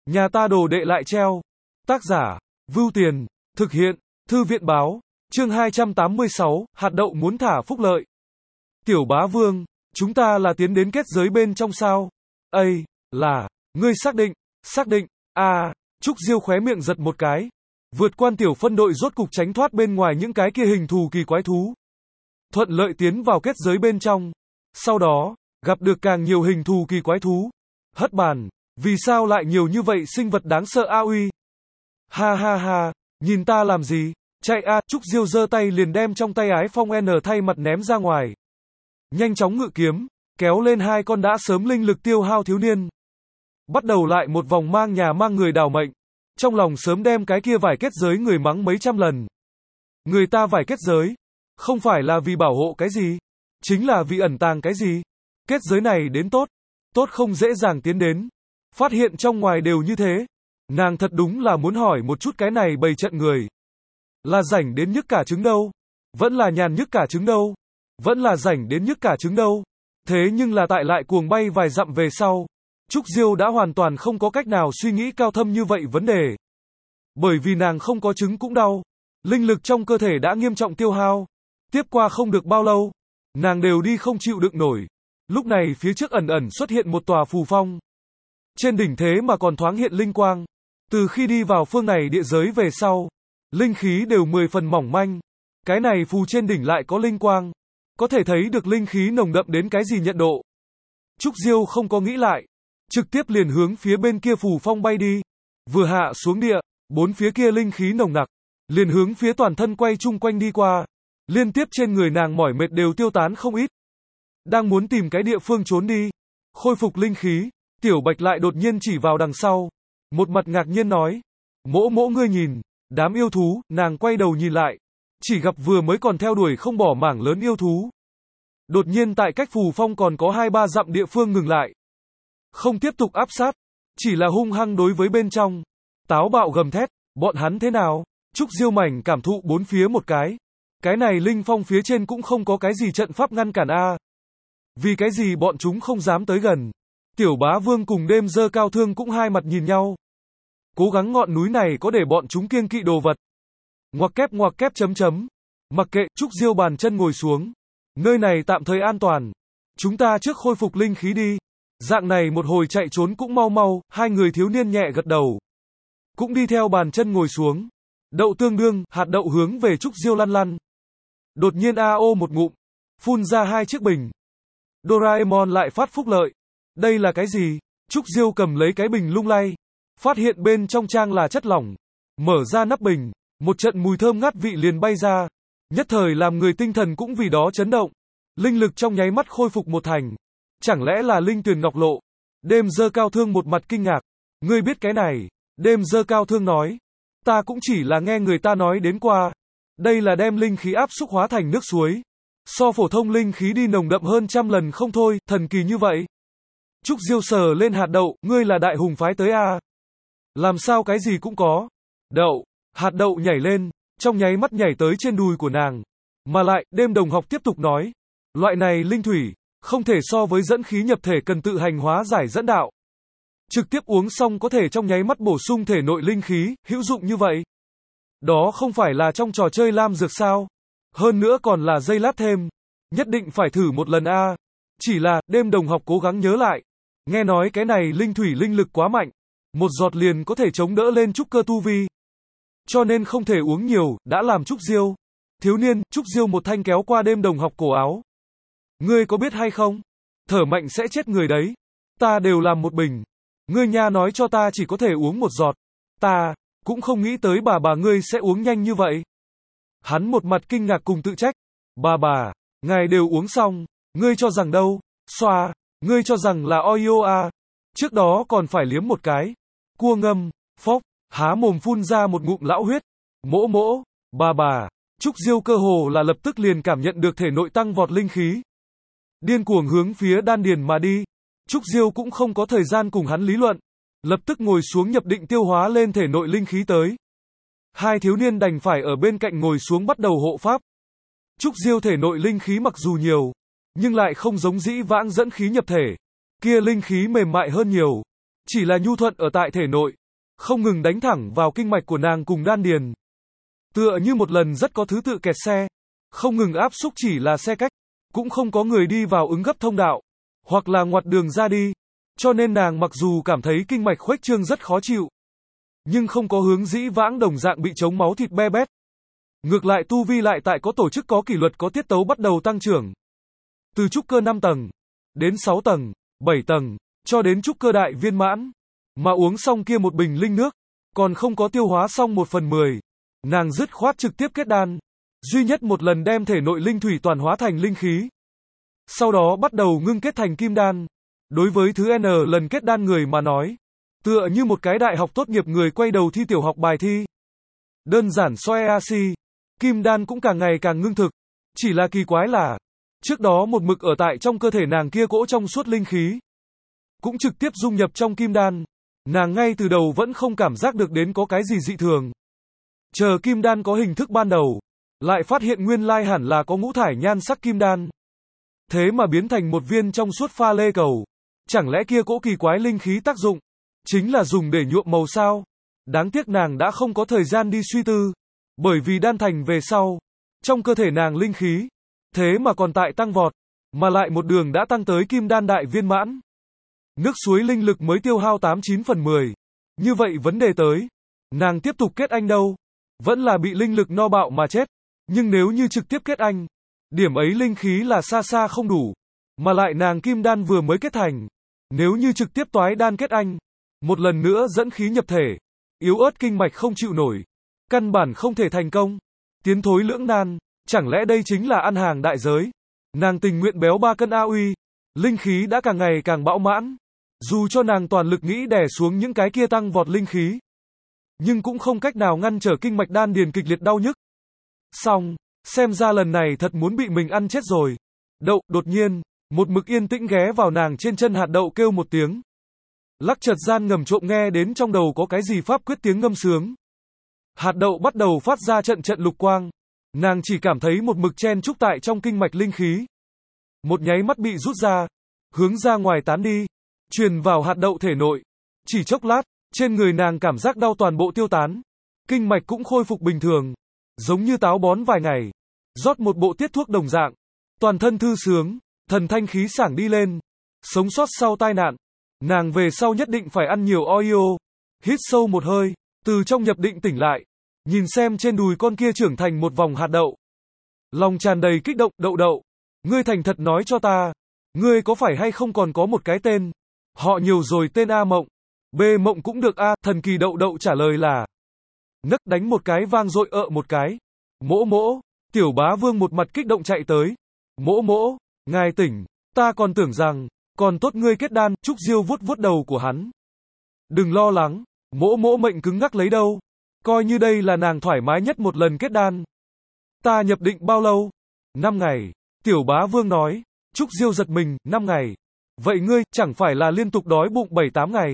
Nhà ta đồ đệ lại treo. Tác giả, Vưu Tiền, thực hiện, Thư viện báo, chương 286, hạt đậu muốn thả phúc lợi. Tiểu bá vương, chúng ta là tiến đến kết giới bên trong sao? Ây, là, ngươi xác định, Trúc Diêu khóe miệng giật một cái. Vượt quan tiểu phân đội rốt cục tránh thoát bên ngoài những cái kia hình thù kỳ quái thú. Thuận lợi tiến vào kết giới bên trong. Sau đó, gặp được càng nhiều hình thù kỳ quái thú. Hất bàn, vì sao lại nhiều như vậy sinh vật đáng sợ a uy? Ha ha ha, nhìn ta làm gì? Chạy a, Trúc Diêu giơ tay liền đem trong tay ái phong N thay mặt ném ra ngoài. Nhanh chóng ngự kiếm, kéo lên hai con đã sớm linh lực tiêu hao thiếu niên. Bắt đầu lại một vòng mang nhà mang người đào mệnh. Trong lòng sớm đem cái kia vải kết giới người mắng mấy trăm lần. Người ta vải kết giới, không phải là vì bảo hộ cái gì, chính là vì ẩn tàng cái gì. Kết giới này đến tốt không dễ dàng tiến đến. Phát hiện trong ngoài đều như thế. Nàng thật đúng là muốn hỏi một chút cái này bày trận người. Là rảnh đến nhức cả trứng đâu? Vẫn là nhàn nhức cả trứng đâu? Vẫn là rảnh đến nhức cả trứng đâu? Thế nhưng là tại lại cuồng bay vài dặm về sau. Trúc Diêu đã hoàn toàn không có cách nào suy nghĩ cao thâm như vậy vấn đề. Bởi vì nàng không có trứng cũng đau. Linh lực trong cơ thể đã nghiêm trọng tiêu hao. Tiếp qua không được bao lâu, nàng đều đi không chịu đựng nổi. Lúc này phía trước ẩn ẩn xuất hiện một tòa phù phong. Trên đỉnh thế mà còn thoáng hiện linh quang. Từ khi đi vào phương này địa giới về sau, linh khí đều 10 phần mỏng manh. Cái này phù trên đỉnh lại có linh quang. Có thể thấy được linh khí nồng đậm đến cái gì nhận độ. Trúc Diêu không có nghĩ lại. Trực tiếp liền hướng phía bên kia phù phong bay đi. Vừa hạ xuống địa, bốn phía kia linh khí nồng nặc. Liền hướng phía toàn thân quay chung quanh đi qua. Liên tiếp trên người nàng mỏi mệt đều tiêu tán không ít. Đang muốn tìm cái địa phương trốn đi. Khôi phục linh khí. Tiểu Bạch lại đột nhiên chỉ vào đằng sau. Một mặt ngạc nhiên nói. Mỗ ngươi nhìn. Đám yêu thú, nàng quay đầu nhìn lại. Chỉ gặp vừa mới còn theo đuổi không bỏ mảng lớn yêu thú. Đột nhiên tại cách phù phong còn có 2-3 dặm địa phương ngừng lại. Không tiếp tục áp sát. Chỉ là hung hăng đối với bên trong. Táo bạo gầm thét. Bọn hắn thế nào? Trúc Diêu mảnh cảm thụ bốn phía một cái. Cái này linh phong phía trên cũng không có cái gì trận pháp ngăn cản a. Vì cái gì bọn chúng không dám tới gần. Tiểu bá vương cùng đêm dơ cao thương cũng hai mặt nhìn nhau. Cố gắng ngọn núi này có để bọn chúng kiêng kỵ đồ vật. Ngoặc kép chấm. Mặc kệ, Trúc Diêu bàn chân ngồi xuống. Nơi này tạm thời an toàn. Chúng ta trước khôi phục linh khí đi. Dạng này một hồi chạy trốn cũng mau, hai người thiếu niên nhẹ gật đầu. Cũng đi theo bàn chân ngồi xuống. Đậu tương đương, hạt đậu hướng về Trúc Diêu lăn. Đột nhiên AO một ngụm. Phun ra 2 chiếc bình. Doraemon lại phát phúc lợi. Đây là cái gì? Trúc Diêu cầm lấy cái bình lung lay. Phát hiện bên trong trang là chất lỏng. Mở ra nắp bình. Một trận mùi thơm ngát vị liền bay ra. Nhất thời làm người tinh thần cũng vì đó chấn động. Linh lực trong nháy mắt khôi phục một thành. Chẳng lẽ là linh tuyền ngọc lộ? Đêm dơ cao thương một mặt kinh ngạc. Ngươi biết cái này? Đêm dơ cao thương nói. Ta cũng chỉ là nghe người ta nói đến qua. Đây là đem linh khí áp xúc hóa thành nước suối. So phổ thông linh khí đi nồng đậm hơn 100 lần không thôi, thần kỳ như vậy. Trúc Diêu sờ lên hạt đậu, ngươi là đại hùng phái tới à? Làm sao cái gì cũng có. Đậu, hạt đậu nhảy lên, trong nháy mắt nhảy tới trên đùi của nàng. Mà lại, đêm đồng học tiếp tục nói. Loại này linh thủy, không thể so với dẫn khí nhập thể cần tự hành hóa giải dẫn đạo. Trực tiếp uống xong có thể trong nháy mắt bổ sung thể nội linh khí, hữu dụng như vậy. Đó không phải là trong trò chơi lam dược sao? Hơn nữa còn là dây lát thêm. Nhất định phải thử một lần a. Chỉ là, đêm đồng học cố gắng nhớ lại. Nghe nói cái này linh thủy linh lực quá mạnh. Một giọt liền có thể chống đỡ lên trúc cơ tu vi. Cho nên không thể uống nhiều, đã làm Trúc Diêu. Thiếu niên, Trúc Diêu một thanh kéo qua đêm đồng học cổ áo. Ngươi có biết hay không? Thở mạnh sẽ chết người đấy. Ta đều làm một bình. Ngươi nha nói cho ta chỉ có thể uống một giọt. Ta cũng không nghĩ tới bà ngươi sẽ uống nhanh như vậy. Hắn một mặt kinh ngạc cùng tự trách. Bà, ngài đều uống xong. Ngươi cho rằng đâu? Xoa, ngươi cho rằng là oio à? Trước đó còn phải liếm một cái. Cua ngâm, phốc, há mồm phun ra một ngụm lão huyết. Mỗ, bà. Trúc Diêu cơ hồ là lập tức liền cảm nhận được thể nội tăng vọt linh khí. Điên cuồng hướng phía đan điền mà đi. Trúc Diêu cũng không có thời gian cùng hắn lý luận. Lập tức ngồi xuống nhập định tiêu hóa lên thể nội linh khí tới. Hai thiếu niên đành phải ở bên cạnh ngồi xuống bắt đầu hộ pháp. Trúc Diêu thể nội linh khí mặc dù nhiều, nhưng lại không giống dĩ vãng dẫn khí nhập thể. Kia linh khí mềm mại hơn nhiều. chỉ là nhu thuận ở tại thể nội, không ngừng đánh thẳng vào kinh mạch của nàng cùng đan điền. Tựa như một lần rất có thứ tự kẹt xe, không ngừng áp xúc chỉ là xe cách, cũng không có người đi vào ứng gấp thông đạo, hoặc là ngoặt đường ra đi, cho nên nàng mặc dù cảm thấy kinh mạch khuếch trương rất khó chịu, nhưng không có hướng dĩ vãng đồng dạng bị chống máu thịt be bét. Ngược lại tu vi lại tại có tổ chức có kỷ luật có tiết tấu bắt đầu tăng trưởng. Từ trúc cơ 5 tầng, đến 6 tầng, 7 tầng, cho đến trúc cơ đại viên mãn. Mà uống xong kia một bình linh nước, còn không có tiêu hóa xong 1/10. Nàng dứt khoát trực tiếp kết đan. Duy nhất một lần đem thể nội linh thủy toàn hóa thành linh khí. Sau đó bắt đầu ngưng kết thành kim đan. Đối với thứ N lần kết đan người mà nói, tựa như một cái đại học tốt nghiệp người quay đầu thi tiểu học bài thi. Đơn giản so EAC, kim đan cũng càng ngày càng ngưng thực. Chỉ là kỳ quái là, trước đó một mực ở tại trong cơ thể nàng kia cỗ trong suốt linh khí, cũng trực tiếp dung nhập trong kim đan. Nàng ngay từ đầu vẫn không cảm giác được đến có cái gì dị thường. Chờ kim đan có hình thức ban đầu, lại phát hiện nguyên lai hẳn là có ngũ thải nhan sắc kim đan. Thế mà biến thành một viên trong suốt pha lê cầu. Chẳng lẽ kia cỗ kỳ quái linh khí tác dụng, chính là dùng để nhuộm màu sao? Đáng tiếc nàng đã không có thời gian đi suy tư. Bởi vì đan thành về sau, trong cơ thể nàng linh khí, thế mà còn tại tăng vọt, mà lại một đường đã tăng tới kim đan đại viên mãn. Nước suối linh lực mới tiêu hao 89/10. Như vậy vấn đề tới, nàng tiếp tục kết anh đâu? Vẫn là bị linh lực no bạo mà chết. Nhưng nếu như trực tiếp kết anh, điểm ấy linh khí là xa xa không đủ. Mà lại nàng kim đan vừa mới kết thành. Nếu như trực tiếp toái đan kết anh, một lần nữa dẫn khí nhập thể, yếu ớt kinh mạch không chịu nổi, căn bản không thể thành công. Tiến thối lưỡng nan, chẳng lẽ đây chính là ăn hàng đại giới? Nàng tình nguyện béo 3 cân A uy, linh khí đã càng ngày càng bão mãn. Dù cho nàng toàn lực nghĩ đè xuống những cái kia tăng vọt linh khí, nhưng cũng không cách nào ngăn trở kinh mạch đan điền kịch liệt đau nhức. Xong, xem ra lần này thật muốn bị mình ăn chết rồi. Đậu, đột nhiên, một mực yên tĩnh ghé vào nàng trên chân hạt đậu kêu một tiếng. Lắc chợt gian ngầm trộm nghe đến trong đầu có cái gì pháp quyết tiếng ngâm sướng. Hạt đậu bắt đầu phát ra trận trận lục quang. Nàng chỉ cảm thấy một mực chen trúc tại trong kinh mạch linh khí. Một nháy mắt bị rút ra, hướng ra ngoài tán đi, truyền vào hạt đậu thể nội. Chỉ chốc lát, trên người nàng cảm giác đau toàn bộ tiêu tán. Kinh mạch cũng khôi phục bình thường. Giống như táo bón vài ngày. Rót một bộ tiết thuốc đồng dạng. Toàn thân thư sướng, thần thanh khí sảng đi lên. Sống sót sau tai nạn. Nàng về sau nhất định phải ăn nhiều Oreo. Hít sâu một hơi, từ trong nhập định tỉnh lại. Nhìn xem trên đùi con kia trưởng thành một vòng hạt đậu. Lòng tràn đầy kích động, đậu đậu. Ngươi thành thật nói cho ta. Ngươi có phải hay không còn có một cái tên? Họ nhiều rồi, tên A Mộng. B Mộng cũng được A. Thần kỳ đậu đậu trả lời là. Nấc đánh một cái vang dội một cái. Mỗ mỗ. Tiểu bá vương một mặt kích động chạy tới. Mỗ mỗ. Ngài tỉnh. Ta còn tưởng rằng. Còn tốt ngươi kết đan. Trúc Diêu vuốt vuốt đầu của hắn. Đừng lo lắng. Mỗ mỗ mệnh cứng ngắc lấy đâu. Coi như đây là nàng thoải mái nhất một lần kết đan. Ta nhập định bao lâu? 5 ngày. Tiểu bá vương nói. Trúc Diêu giật mình. 5 ngày. Vậy ngươi, chẳng phải là liên tục đói bụng 7-8 ngày.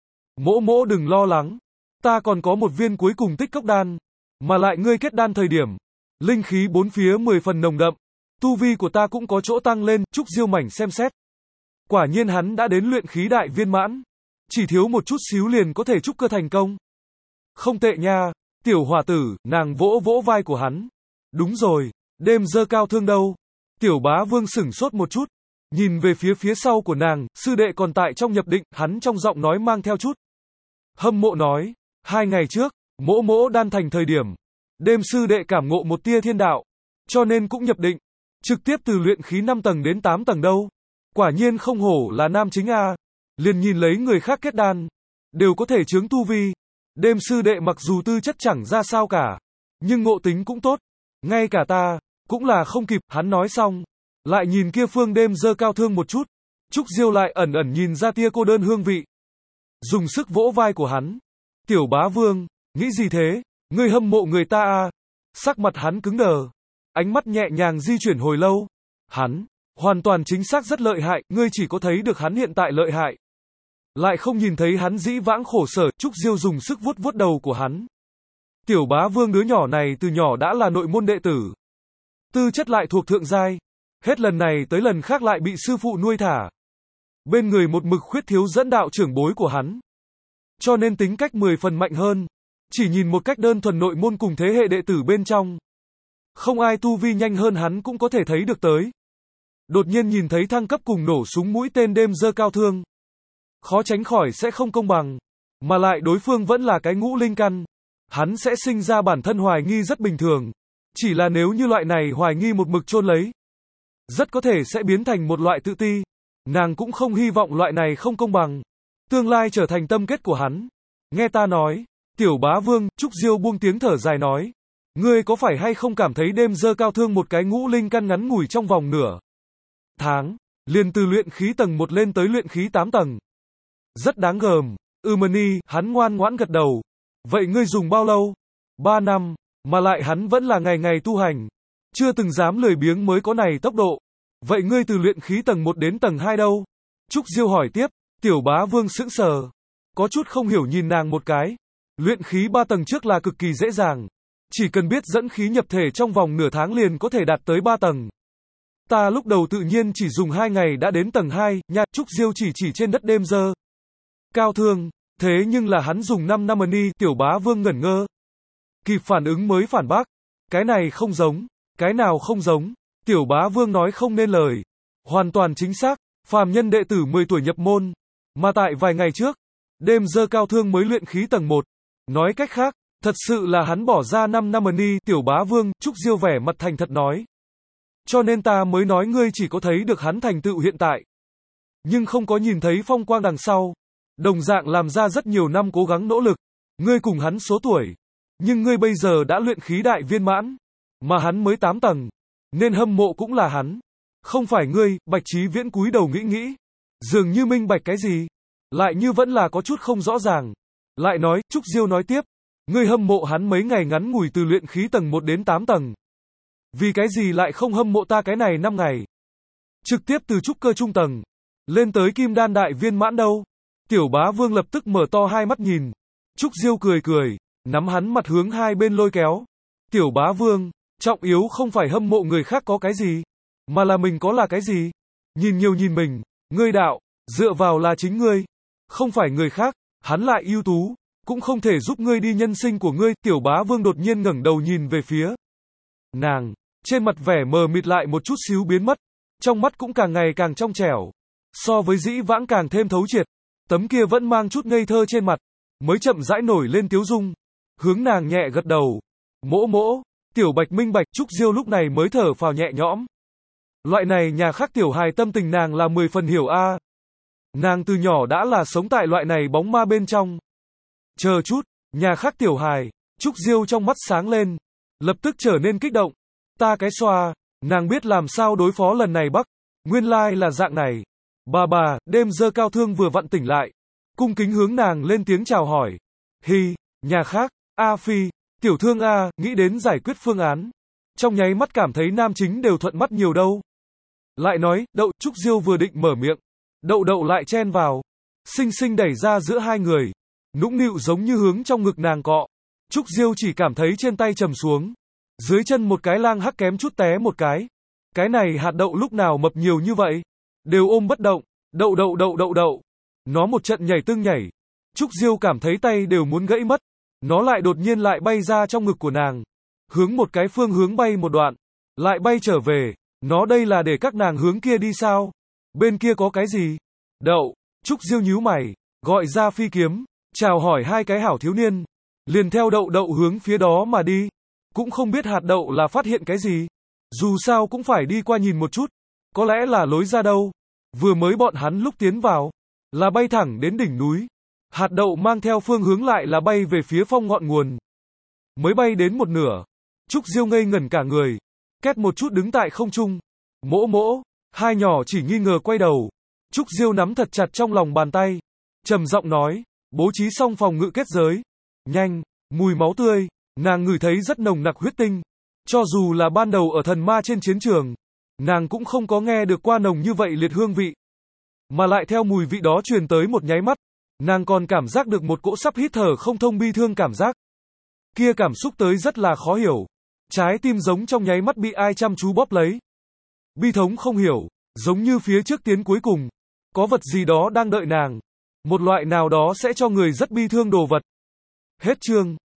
Mỗ mỗ đừng lo lắng. Ta còn có một viên cuối cùng tích cốc đan. Mà lại ngươi kết đan thời điểm. Linh khí bốn phía 10 phần nồng đậm. Tu vi của ta cũng có chỗ tăng lên. Trúc Diêu mảnh xem xét. Quả nhiên hắn đã đến luyện khí đại viên mãn. Chỉ thiếu một chút xíu liền có thể trúc cơ thành công. Không tệ nha. Tiểu hòa tử, nàng vỗ vỗ vai của hắn. Đúng rồi, đêm dơ cao thương đâu. Tiểu bá vương sửng sốt một chút. Nhìn về phía sau của nàng, sư đệ còn tại trong nhập định, hắn trong giọng nói mang theo chút hâm mộ nói. 2 ngày trước, mỗ mỗ đan thành thời điểm. Đêm sư đệ cảm ngộ một tia thiên đạo. Cho nên cũng nhập định. Trực tiếp từ luyện khí 5 tầng đến 8 tầng đâu. Quả nhiên không hổ là nam chính A. Liền nhìn lấy người khác kết đan. Đều có thể chướng tu vi. Đêm sư đệ mặc dù tư chất chẳng ra sao cả. Nhưng ngộ tính cũng tốt. Ngay cả ta, cũng là không kịp, hắn nói xong. Lại nhìn kia phương đêm dơ cao thương một chút. Trúc Diêu lại ẩn ẩn nhìn ra tia cô đơn hương vị. Dùng sức vỗ vai của hắn. Tiểu bá vương, nghĩ gì thế? Ngươi hâm mộ người ta à? Sắc mặt hắn cứng đờ. Ánh mắt nhẹ nhàng di chuyển hồi lâu. Hắn, hoàn toàn chính xác rất lợi hại, ngươi chỉ có thấy được hắn hiện tại lợi hại. Lại không nhìn thấy hắn dĩ vãng khổ sở. Trúc Diêu dùng sức vuốt vuốt đầu của hắn. Tiểu bá vương đứa nhỏ này từ nhỏ đã là nội môn đệ tử. Tư chất lại thuộc thượng giai. Hết lần này tới lần khác lại bị sư phụ nuôi thả. bên người một mực khuyết thiếu dẫn đạo trưởng bối của hắn. Cho nên tính cách 10 phần mạnh hơn. Chỉ nhìn một cách đơn thuần nội môn cùng thế hệ đệ tử bên trong. Không ai tu vi nhanh hơn hắn cũng có thể thấy được tới. Đột nhiên nhìn thấy thăng cấp cùng nổ súng mũi tên đêm dơ cao thương. Khó tránh khỏi sẽ không công bằng. Mà lại đối phương vẫn là cái ngũ linh căn. Hắn sẽ sinh ra bản thân hoài nghi rất bình thường. Chỉ là nếu như loại này hoài nghi một mực chôn lấy, rất có thể sẽ biến thành một loại tự ti. Nàng cũng không hy vọng loại này không công bằng tương lai trở thành tâm kết của hắn. Nghe ta nói, Tiểu Bá Vương, Trúc Diêu buông tiếng thở dài nói. Ngươi có phải hay không cảm thấy đêm dơ cao thương một cái ngũ linh căn ngắn ngủi trong vòng nửa tháng, liền từ luyện khí tầng 1 lên tới luyện khí 8 tầng. Rất đáng gờm. Mani, hắn ngoan ngoãn gật đầu. Vậy ngươi dùng bao lâu? 3 năm, mà lại hắn vẫn là ngày ngày tu hành. Chưa từng dám lười biếng mới có này tốc độ. Vậy ngươi từ luyện khí tầng 1 đến tầng 2 đâu? Trúc Diêu hỏi tiếp. Tiểu Bá Vương sững sờ. Có chút không hiểu nhìn nàng một cái. Luyện khí 3 tầng trước là cực kỳ dễ dàng. Chỉ cần biết dẫn khí nhập thể trong vòng nửa tháng liền có thể đạt tới 3 tầng. Ta lúc đầu tự nhiên chỉ dùng 2 ngày đã đến tầng 2, nha. Trúc Diêu chỉ trên đất đêm dơ cao thương. Thế nhưng là hắn dùng 5 năm Mani. Tiểu Bá Vương ngẩn ngơ. Kịp phản ứng mới phản bác. Cái này không giống. Cái nào không giống? Tiểu Bá Vương nói không nên lời. Hoàn toàn chính xác. Phàm nhân đệ tử 10 tuổi nhập môn. Mà tại vài ngày trước, đêm dơ cao thương mới luyện khí tầng 1. Nói cách khác, thật sự là hắn bỏ ra 5 năm Mani. Tiểu Bá Vương, Trúc Diêu vẻ mặt thành thật nói. Cho nên ta mới nói ngươi chỉ có thấy được hắn thành tựu hiện tại, nhưng không có nhìn thấy phong quang đằng sau. Đồng dạng làm ra rất nhiều năm cố gắng nỗ lực. Ngươi cùng hắn số tuổi, nhưng ngươi bây giờ đã luyện khí đại viên mãn, mà hắn mới 8 tầng. Nên hâm mộ cũng là hắn. Không phải ngươi. Bạch Chí Viễn cúi đầu nghĩ. Dường như minh bạch cái gì. Lại như vẫn là có chút không rõ ràng. Lại nói, Trúc Diêu nói tiếp. Ngươi hâm mộ hắn mấy ngày ngắn ngủi từ luyện khí tầng 1 đến 8 tầng. Vì cái gì lại không hâm mộ ta cái này 5 ngày? Trực tiếp từ trúc cơ trung tầng lên tới kim đan đại viên mãn đâu? Tiểu Bá Vương lập tức mở to hai mắt nhìn. Trúc Diêu cười, nắm hắn mặt hướng hai bên lôi kéo. Tiểu Bá Vương, trọng yếu không phải hâm mộ người khác có cái gì, mà là mình có là cái gì. Nhìn nhiều nhìn mình, ngươi đạo, dựa vào là chính ngươi, không phải người khác. Hắn lại ưu tú, cũng không thể giúp ngươi đi nhân sinh của ngươi. Tiểu Bá Vương đột nhiên ngẩng đầu nhìn về phía nàng, trên mặt vẻ mờ mịt lại một chút xíu biến mất, trong mắt cũng càng ngày càng trong trẻo, so với dĩ vãng càng thêm thấu triệt. Tấm kia vẫn mang chút ngây thơ trên mặt, mới chậm rãi nổi lên tiếu dung, hướng nàng nhẹ gật đầu. Mỗ. Tiểu Bạch minh bạch. Trúc Diêu lúc này mới thở phào nhẹ nhõm. Loại này nhà khác tiểu hài tâm tình nàng là 10 phần hiểu a. Nàng từ nhỏ đã là sống tại loại này bóng ma bên trong. Chờ chút, nhà khác tiểu hài. Trúc Diêu trong mắt sáng lên, lập tức trở nên kích động. Ta cái xoa, nàng biết làm sao đối phó lần này Bắc. Nguyên lai là dạng này. Bà, đêm dơ cao thương vừa vặn tỉnh lại, cung kính hướng nàng lên tiếng chào hỏi. Hi, nhà khác, A Phi, tiểu thương A, nghĩ đến giải quyết phương án. Trong nháy mắt cảm thấy nam chính đều thuận mắt nhiều đâu. Lại nói, Đậu. Trúc Diêu vừa định mở miệng, Đậu lại chen vào, xinh xinh đẩy ra giữa hai người, nũng nịu giống như hướng trong ngực nàng cọ. Trúc Diêu chỉ cảm thấy trên tay trầm xuống, dưới chân một cái lang hắc kém chút té một cái. Cái này hạt đậu lúc nào mập nhiều như vậy, đều ôm bất động. Đậu. Nó một trận nhảy tưng nhảy. Trúc Diêu cảm thấy tay đều muốn gãy mất. Nó lại đột nhiên lại bay ra trong ngực của nàng, hướng một cái phương hướng bay một đoạn, lại bay trở về. Nó đây là để các nàng hướng kia đi sao? Bên kia có cái gì? Đậu. Trúc Diêu nhíu mày, gọi ra phi kiếm, chào hỏi hai cái hảo thiếu niên, liền theo Đậu hướng phía đó mà đi. Cũng không biết hạt đậu là phát hiện cái gì, dù sao cũng phải đi qua nhìn một chút, có lẽ là lối ra đâu. Vừa mới bọn hắn lúc tiến vào, là bay thẳng đến đỉnh núi. Hạt đậu mang theo phương hướng lại là bay về phía phong ngọn nguồn. Mới bay đến một nửa, Trúc Diêu ngây ngẩn cả người, két một chút đứng tại không trung. Mỗ, hai nhỏ chỉ nghi ngờ quay đầu. Trúc Diêu nắm thật chặt trong lòng bàn tay, trầm giọng nói, bố trí xong phòng ngự kết giới. Nhanh, mùi máu tươi, nàng ngửi thấy rất nồng nặc huyết tinh. Cho dù là ban đầu ở thần ma trên chiến trường, nàng cũng không có nghe được qua nồng như vậy liệt hương vị. Mà lại theo mùi vị đó truyền tới một nháy mắt, nàng còn cảm giác được một cỗ sắp hít thở không thông bi thương cảm giác. Kia cảm xúc tới rất là khó hiểu. Trái tim giống trong nháy mắt bị ai chăm chú bóp lấy. Bi thống không hiểu, giống như phía trước tiến cuối cùng. Có vật gì đó đang đợi nàng. Một loại nào đó sẽ cho người rất bi thương đồ vật. Hết chương.